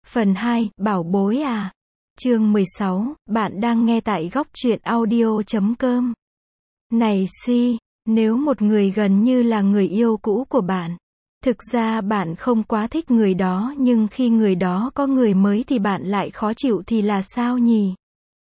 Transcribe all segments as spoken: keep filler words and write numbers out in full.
Phần hai, bảo bối à. Chương mười sáu, bạn đang nghe tại góc truyện audio chấm com. Này Si, nếu một người gần như là người yêu cũ của bạn, thực ra bạn không quá thích người đó nhưng khi người đó có người mới thì bạn lại khó chịu thì là sao nhỉ?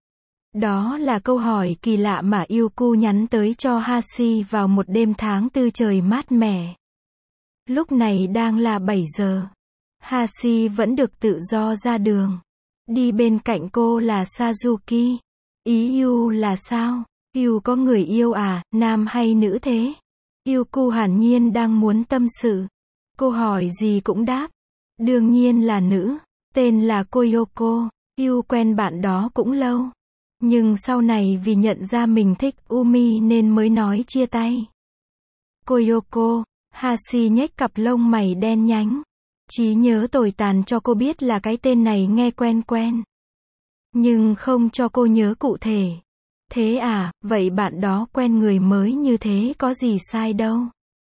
Đó là câu hỏi kỳ lạ mà Yuku nhắn tới cho Hashi vào một đêm tháng tư trời mát mẻ. Lúc này đang là bảy giờ. Hashi vẫn được tự do ra đường. Đi bên cạnh cô là Sazuki. Ý Yu là sao? Yu có người yêu à, nam hay nữ thế? Yuku hẳn nhiên đang muốn tâm sự. Cô hỏi gì cũng đáp. Đương nhiên là nữ. Tên là Koyoko. Yu quen bạn đó cũng lâu. Nhưng sau này vì nhận ra mình thích Umi nên mới nói chia tay. Koyoko. Hashi nhếch cặp lông mày đen nhánh. Trí nhớ tồi tàn cho cô biết là cái tên này nghe quen quen. Nhưng không cho cô nhớ cụ thể. Thế à, vậy bạn đó quen người mới như thế có gì sai đâu.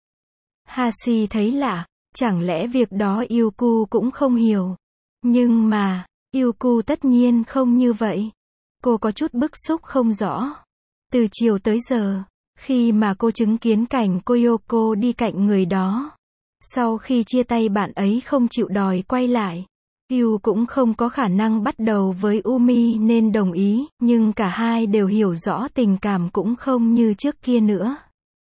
Hashi thấy lạ, chẳng lẽ việc đó Yuku cũng không hiểu. Nhưng mà, Yuku tất nhiên không như vậy. Cô có chút bức xúc không rõ. Từ chiều tới giờ, khi mà cô chứng kiến cảnh Koyoko đi cạnh người đó. Sau khi chia tay bạn ấy không chịu đòi quay lại. Yu cũng không có khả năng bắt đầu với Umi nên đồng ý, nhưng cả hai đều hiểu rõ tình cảm cũng không như trước kia nữa.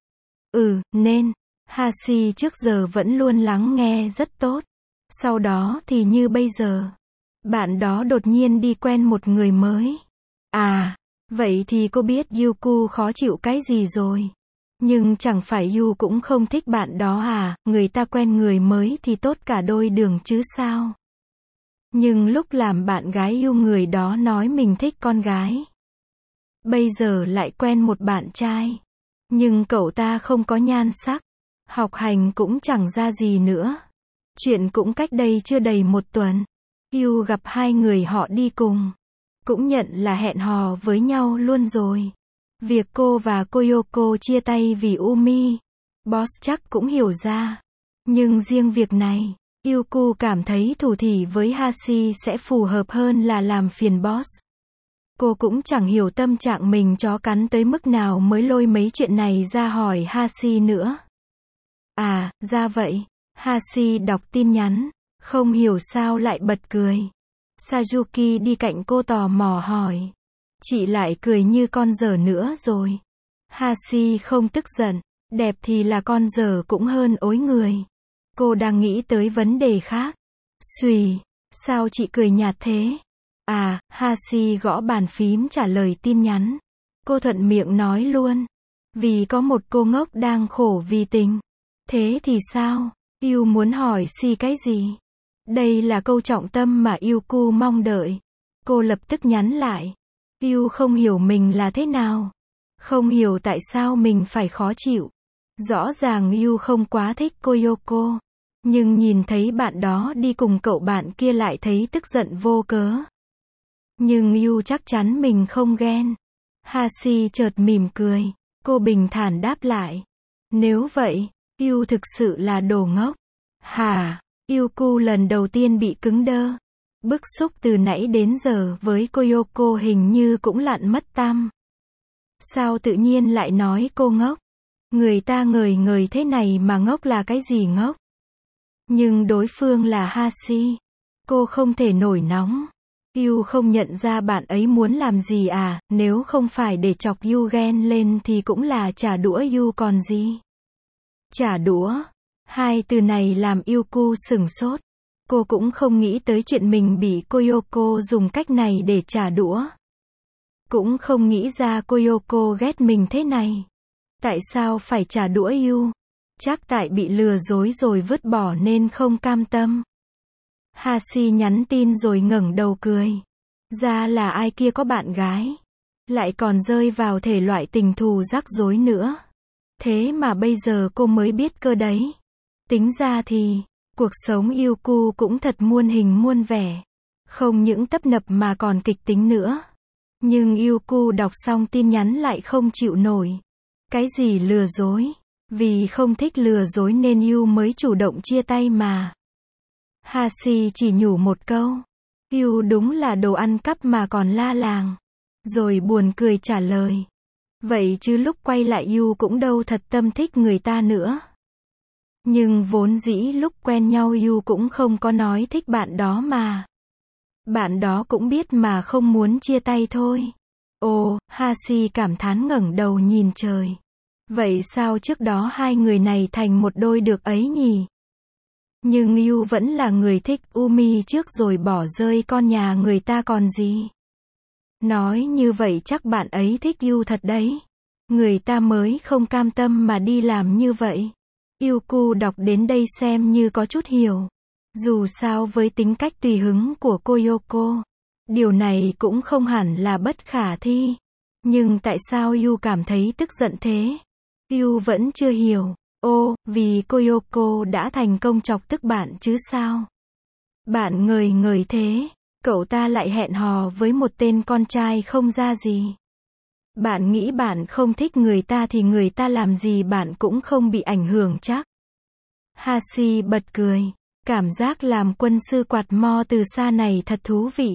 Ừ, nên, Hashi trước giờ vẫn luôn lắng nghe rất tốt. Sau đó thì như bây giờ, bạn đó đột nhiên đi quen một người mới. À, vậy thì cô biết Yuku khó chịu cái gì rồi. Nhưng chẳng phải Yu cũng không thích bạn đó à, người ta quen người mới thì tốt cả đôi đường chứ sao. Nhưng lúc làm bạn gái Yu người đó nói mình thích con gái. Bây giờ lại quen một bạn trai. Nhưng cậu ta không có nhan sắc. Học hành cũng chẳng ra gì nữa. Chuyện cũng cách đây chưa đầy một tuần. Yu gặp hai người họ đi cùng. Cũng nhận là hẹn hò với nhau luôn rồi. Việc cô và Koyoko chia tay vì Umi, boss chắc cũng hiểu ra. Nhưng riêng việc này, Yuku cảm thấy thủ thỉ với Hashi sẽ phù hợp hơn là làm phiền boss. Cô cũng chẳng hiểu tâm trạng mình chó cắn tới mức nào mới lôi mấy chuyện này ra hỏi Hashi nữa. À, ra vậy. Hashi đọc tin nhắn, không hiểu sao lại bật cười. Sazuki đi cạnh cô tò mò hỏi. Chị lại cười như con dở nữa rồi. Hashi không tức giận, đẹp thì là con dở cũng hơn ối người. Cô đang nghĩ tới vấn đề khác. Xùy, sao chị cười nhạt thế? À, Hashi gõ bàn phím trả lời tin nhắn. Cô thuận miệng nói luôn. Vì có một cô ngốc đang khổ vì tình. Thế thì sao? Yu muốn hỏi Si cái gì? Đây là câu trọng tâm mà Yuku mong đợi. Cô lập tức nhắn lại. Yu không hiểu mình là thế nào. Không hiểu tại sao mình phải khó chịu. Rõ ràng Yu không quá thích Koyoko. Nhưng nhìn thấy bạn đó đi cùng cậu bạn kia lại thấy tức giận vô cớ. Nhưng Yu chắc chắn mình không ghen. Hashi chợt mỉm cười. Cô bình thản đáp lại. Nếu vậy, Yu thực sự là đồ ngốc. Hả? Yuku lần đầu tiên bị cứng đơ. Bức xúc từ nãy đến giờ với Koyoko hình như cũng lặn mất tăm. Sao tự nhiên lại nói cô ngốc? Người ta ngời ngời thế này mà ngốc là cái gì ngốc? Nhưng đối phương là Hashi. Cô không thể nổi nóng. Yu không nhận ra bạn ấy muốn làm gì à, nếu không phải để chọc Yu ghen lên thì cũng là trả đũa Yu còn gì. Trả đũa. Hai từ này làm Yuku sửng sốt. Cô cũng không nghĩ tới chuyện mình bị Koyoko dùng cách này để trả đũa. Cũng không nghĩ ra Koyoko ghét mình thế này. Tại sao phải trả đũa Yu? Chắc tại bị lừa dối rồi vứt bỏ nên không cam tâm. Hashi nhắn tin rồi ngẩng đầu cười. Ra là ai kia có bạn gái. Lại còn rơi vào thể loại tình thù rắc rối nữa. Thế mà bây giờ cô mới biết cơ đấy. Tính ra thì, cuộc sống Yuku cũng thật muôn hình muôn vẻ. Không những tấp nập mà còn kịch tính nữa. Nhưng Yuku đọc xong tin nhắn lại không chịu nổi. Cái gì lừa dối? Vì không thích lừa dối nên Yu mới chủ động chia tay mà. Hashi chỉ nhủ một câu. Yu đúng là đồ ăn cắp mà còn la làng. Rồi buồn cười trả lời. Vậy chứ lúc quay lại Yu cũng đâu thật tâm thích người ta nữa. Nhưng vốn dĩ lúc quen nhau Yu cũng không có nói thích bạn đó mà. Bạn đó cũng biết mà không muốn chia tay thôi. Ồ, Hashi cảm thán ngẩng đầu nhìn trời. Vậy sao trước đó hai người này thành một đôi được ấy nhỉ? Nhưng Yu vẫn là người thích Umi trước rồi bỏ rơi con nhà người ta còn gì. Nói như vậy chắc bạn ấy thích Yu thật đấy. Người ta mới không cam tâm mà đi làm như vậy. Yuku đọc đến đây xem như có chút hiểu. Dù sao với tính cách tùy hứng của cô Yoko, điều này cũng không hẳn là bất khả thi. Nhưng tại sao Yu cảm thấy tức giận thế? Yu vẫn chưa hiểu. Ô, vì cô Yoko đã thành công chọc tức bạn chứ sao? Bạn ngời ngời thế, cậu ta lại hẹn hò với một tên con trai không ra gì. Bạn nghĩ bạn không thích người ta thì người ta làm gì bạn cũng không bị ảnh hưởng chắc. Hashi bật cười. Cảm giác làm quân sư quạt mo từ xa này thật thú vị.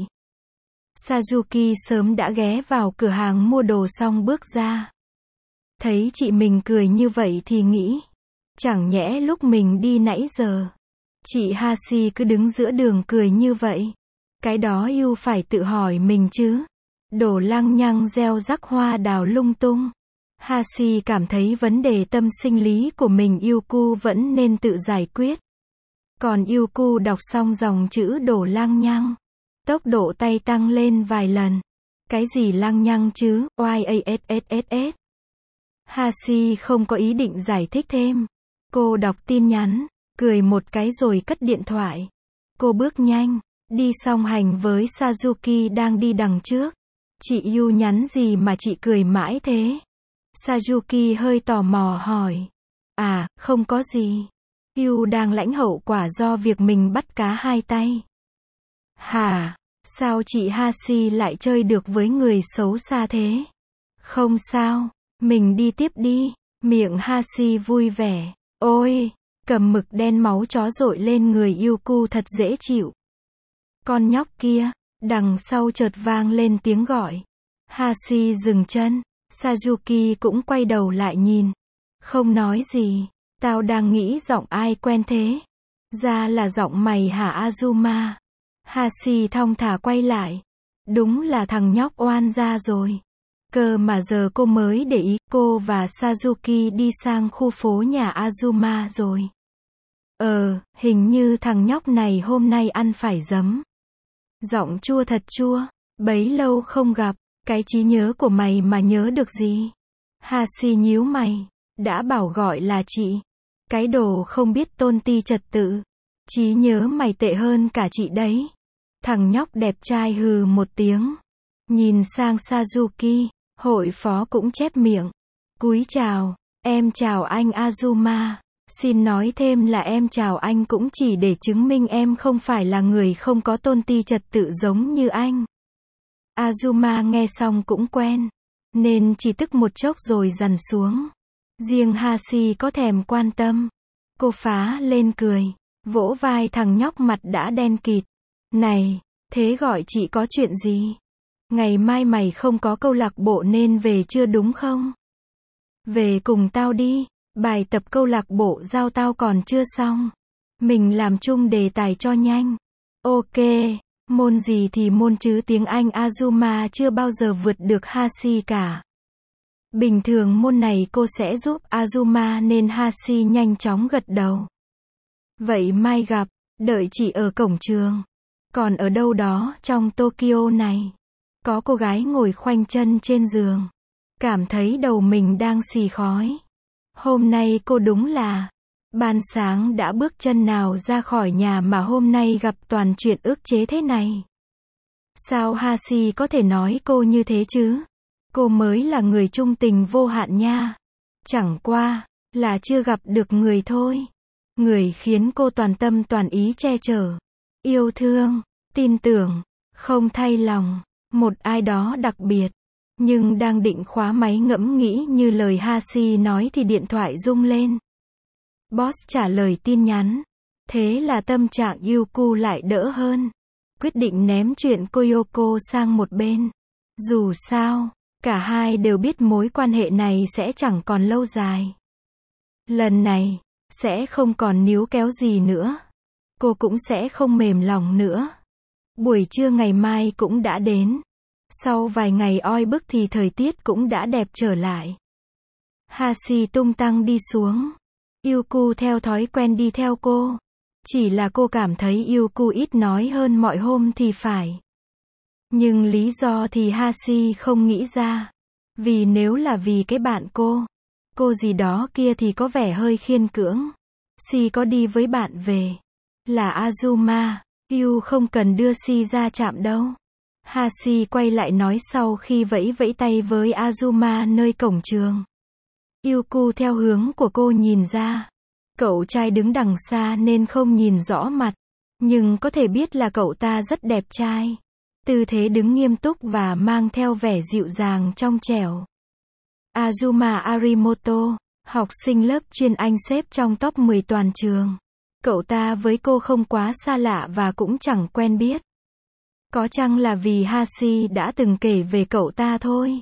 Sazuki sớm đã ghé vào cửa hàng mua đồ xong bước ra. Thấy chị mình cười như vậy thì nghĩ. Chẳng nhẽ lúc mình đi nãy giờ. Chị Hashi cứ đứng giữa đường cười như vậy. Cái đó Yu phải tự hỏi mình chứ. Đồ lăng nhăng gieo rắc hoa đào lung tung. Hashi cảm thấy vấn đề tâm sinh lý của mình Yuku vẫn nên tự giải quyết. Còn Yuku đọc xong dòng chữ đồ lăng nhăng. Tốc độ tay tăng lên vài lần. Cái gì lăng nhăng chứ, oassss. Hashi không có ý định giải thích thêm. Cô đọc tin nhắn, cười một cái rồi cất điện thoại. Cô bước nhanh, đi song hành với Sazuki đang đi đằng trước. Chị Yu nhắn gì mà chị cười mãi thế? Sazuki hơi tò mò hỏi. À, không có gì. Yu đang lãnh hậu quả do việc mình bắt cá hai tay. Hả? Sao chị Hashi lại chơi được với người xấu xa thế? Không sao, mình đi tiếp đi. Miệng Hashi vui vẻ. Ôi, cầm mực đen máu chó dội lên người Yuku thật dễ chịu. Con nhóc kia, đằng sau chợt vang lên tiếng gọi. Hashi dừng chân, Sazuki cũng quay đầu lại nhìn. Không nói gì, tao đang nghĩ giọng ai quen thế. Ra là giọng mày hả Azuma. Hashi thong thả quay lại. Đúng là thằng nhóc oan gia rồi. Cơ mà giờ cô mới để ý, cô và Sazuki đi sang khu phố nhà Azuma rồi. Ờ, hình như thằng nhóc này hôm nay ăn phải giấm. Giọng chua thật chua, bấy lâu không gặp, cái trí nhớ của mày mà nhớ được gì? Hashi nhíu mày, đã bảo gọi là chị. Cái đồ không biết tôn ti trật tự. Trí nhớ mày tệ hơn cả chị đấy. Thằng nhóc đẹp trai hừ một tiếng. Nhìn sang Sazuki, hội phó cũng chép miệng. Cúi chào, em chào anh Azuma. Xin nói thêm là em chào anh cũng chỉ để chứng minh em không phải là người không có tôn ti trật tự giống như anh. Azuma nghe xong cũng quen, nên chỉ tức một chốc rồi dằn xuống. Riêng Hashi có thèm quan tâm. Cô phá lên cười, vỗ vai thằng nhóc mặt đã đen kịt. Này, thế gọi chị có chuyện gì? Ngày mai mày không có câu lạc bộ nên về chưa đúng không? Về cùng tao đi, bài tập câu lạc bộ giao tao còn chưa xong. Mình làm chung đề tài cho nhanh. Ok, môn gì thì môn chứ tiếng Anh Azuma chưa bao giờ vượt được Hashi cả. Bình thường môn này cô sẽ giúp Azuma nên Hashi nhanh chóng gật đầu. Vậy mai gặp, đợi chị ở cổng trường. Còn ở đâu đó trong Tokyo này, có cô gái ngồi khoanh chân trên giường. Cảm thấy đầu mình đang xì khói. Hôm nay cô đúng là, ban sáng đã bước chân nào ra khỏi nhà mà hôm nay gặp toàn chuyện ức chế thế này. Sao Hashi có thể nói cô như thế chứ? Cô mới là người trung tình vô hạn nha. Chẳng qua, là chưa gặp được người thôi. Người khiến cô toàn tâm toàn ý che chở, yêu thương, tin tưởng, không thay lòng, một ai đó đặc biệt. Nhưng đang định khóa máy ngẫm nghĩ như lời Hashi nói thì điện thoại rung lên. Boss trả lời tin nhắn. Thế là tâm trạng Yuku lại đỡ hơn. quyết định ném chuyện Koyoko sang một bên. Dù sao, cả hai đều biết mối quan hệ này sẽ chẳng còn lâu dài. Lần này, sẽ không còn níu kéo gì nữa. Cô cũng sẽ không mềm lòng nữa. Buổi trưa ngày mai cũng đã đến. Sau vài ngày oi bức thì thời tiết cũng đã đẹp trở lại. Hashi tung tăng đi xuống. Yuku theo thói quen đi theo cô. Chỉ là cô cảm thấy Yuku ít nói hơn mọi hôm thì phải. Nhưng lý do thì Hashi không nghĩ ra. Vì nếu là vì cái bạn cô, cô gì đó kia thì có vẻ hơi khiên cưỡng. Si có đi với bạn về. Là Azuma. Yu không cần đưa Si ra trạm đâu. Hashi quay lại nói sau khi vẫy vẫy tay với Azuma nơi cổng trường. Yuku theo hướng của cô nhìn ra. Cậu trai đứng đằng xa nên không nhìn rõ mặt. Nhưng có thể biết là cậu ta rất đẹp trai. Tư thế đứng nghiêm túc và mang theo vẻ dịu dàng trong trẻo. Azuma Arimoto, học sinh lớp chuyên Anh xếp trong top mười toàn trường. Cậu ta với cô không quá xa lạ và cũng chẳng quen biết. Có chăng là vì Hashi đã từng kể về cậu ta thôi.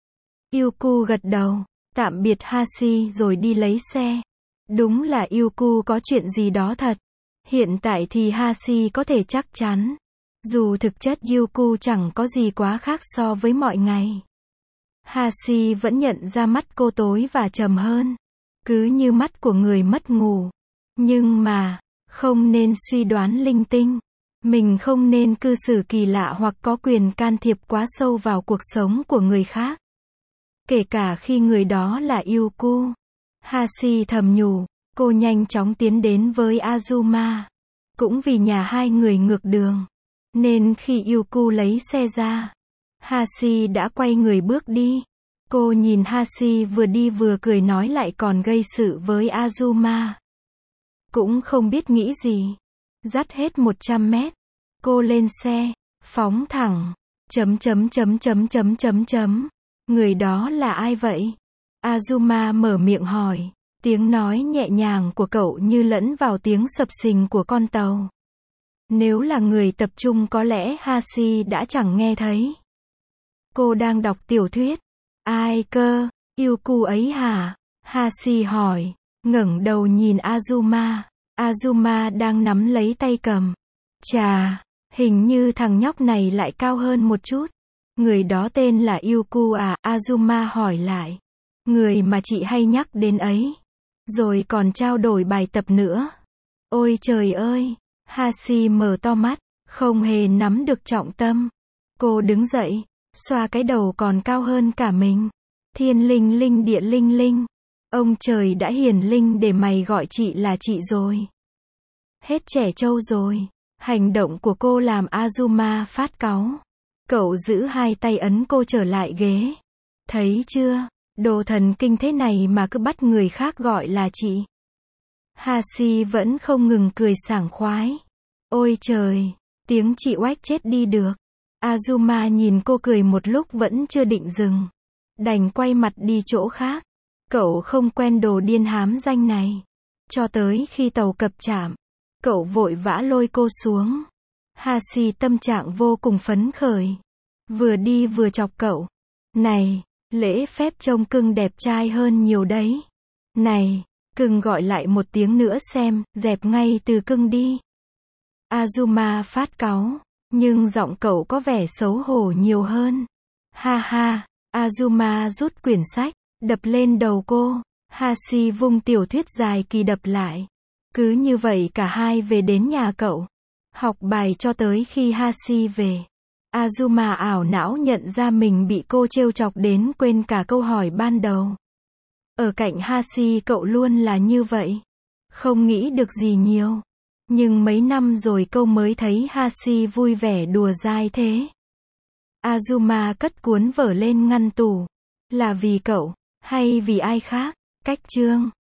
Yuku gật đầu, tạm biệt Hashi rồi đi lấy xe. Đúng là Yuku có chuyện gì đó thật. Hiện tại thì Hashi có thể chắc chắn. Dù thực chất Yuku chẳng có gì quá khác so với mọi ngày. Hashi vẫn nhận ra mắt cô tối và trầm hơn. Cứ như mắt của người mất ngủ. Nhưng mà, không nên suy đoán linh tinh. Mình không nên cư xử kỳ lạ hoặc có quyền can thiệp quá sâu vào cuộc sống của người khác. Kể cả khi người đó là Yuku. Hashi thầm nhủ, cô nhanh chóng tiến đến với Azuma. Cũng vì nhà hai người ngược đường. Nên khi Yuku lấy xe ra, Hashi đã quay người bước đi. Cô nhìn Hashi vừa đi vừa cười nói lại còn gây sự với Azuma. Cũng không biết nghĩ gì. Dắt hết một trăm mét. Cô lên xe, phóng thẳng. Chấm chấm chấm chấm chấm chấm chấm. Người đó là ai vậy? Azuma mở miệng hỏi. Tiếng nói nhẹ nhàng của cậu như lẫn vào tiếng sập sình của con tàu. Nếu là người tập trung có lẽ Hashi đã chẳng nghe thấy. Cô đang đọc tiểu thuyết. Ai cơ? Yuku ấy hả? Hashi hỏi. Ngẩng đầu nhìn Azuma. Azuma đang nắm lấy tay cầm. Chà, hình như thằng nhóc này lại cao hơn một chút. Người đó tên là Yuku à? Azuma hỏi lại. Người mà chị hay nhắc đến ấy. Rồi còn trao đổi bài tập nữa. Ôi trời ơi! Hashi mở to mắt, không hề nắm được trọng tâm. Cô đứng dậy, xoa cái đầu còn cao hơn cả mình. Thiên linh linh địa linh linh. Ông trời đã hiển linh để mày gọi chị là chị rồi. Hết trẻ trâu rồi. Hành động của cô làm Azuma phát cáu. Cậu giữ hai tay ấn cô trở lại ghế. Thấy chưa? Đồ thần kinh thế này mà cứ bắt người khác gọi là chị. Hashi vẫn không ngừng cười sảng khoái. Ôi trời, tiếng chị oách chết đi được. Azuma nhìn cô cười một lúc vẫn chưa định dừng. Đành quay mặt đi chỗ khác. Cậu không quen đồ điên hám danh này. Cho tới khi tàu cập trạm, cậu vội vã lôi cô xuống. Hashi tâm trạng vô cùng phấn khởi. Vừa đi vừa chọc cậu. Này, lễ phép trông cưng đẹp trai hơn nhiều đấy. Này, cưng gọi lại một tiếng nữa xem, dẹp ngay từ cưng đi. Azuma phát cáu, nhưng giọng cậu có vẻ xấu hổ nhiều hơn. Ha ha, Azuma rút quyển sách, đập lên đầu cô. Hashi vung tiểu thuyết dài kỳ đập lại. Cứ như vậy cả hai về đến nhà cậu. Học bài cho tới khi Hashi về. Azuma ảo não nhận ra mình bị cô trêu chọc đến quên cả câu hỏi ban đầu. Ở cạnh Hashi cậu luôn là như vậy. Không nghĩ được gì nhiều. Nhưng mấy năm rồi câu mới thấy Hashi vui vẻ đùa dai thế. Azuma cất cuốn vở lên ngăn tủ. Là vì cậu, hay vì ai khác? Cách chương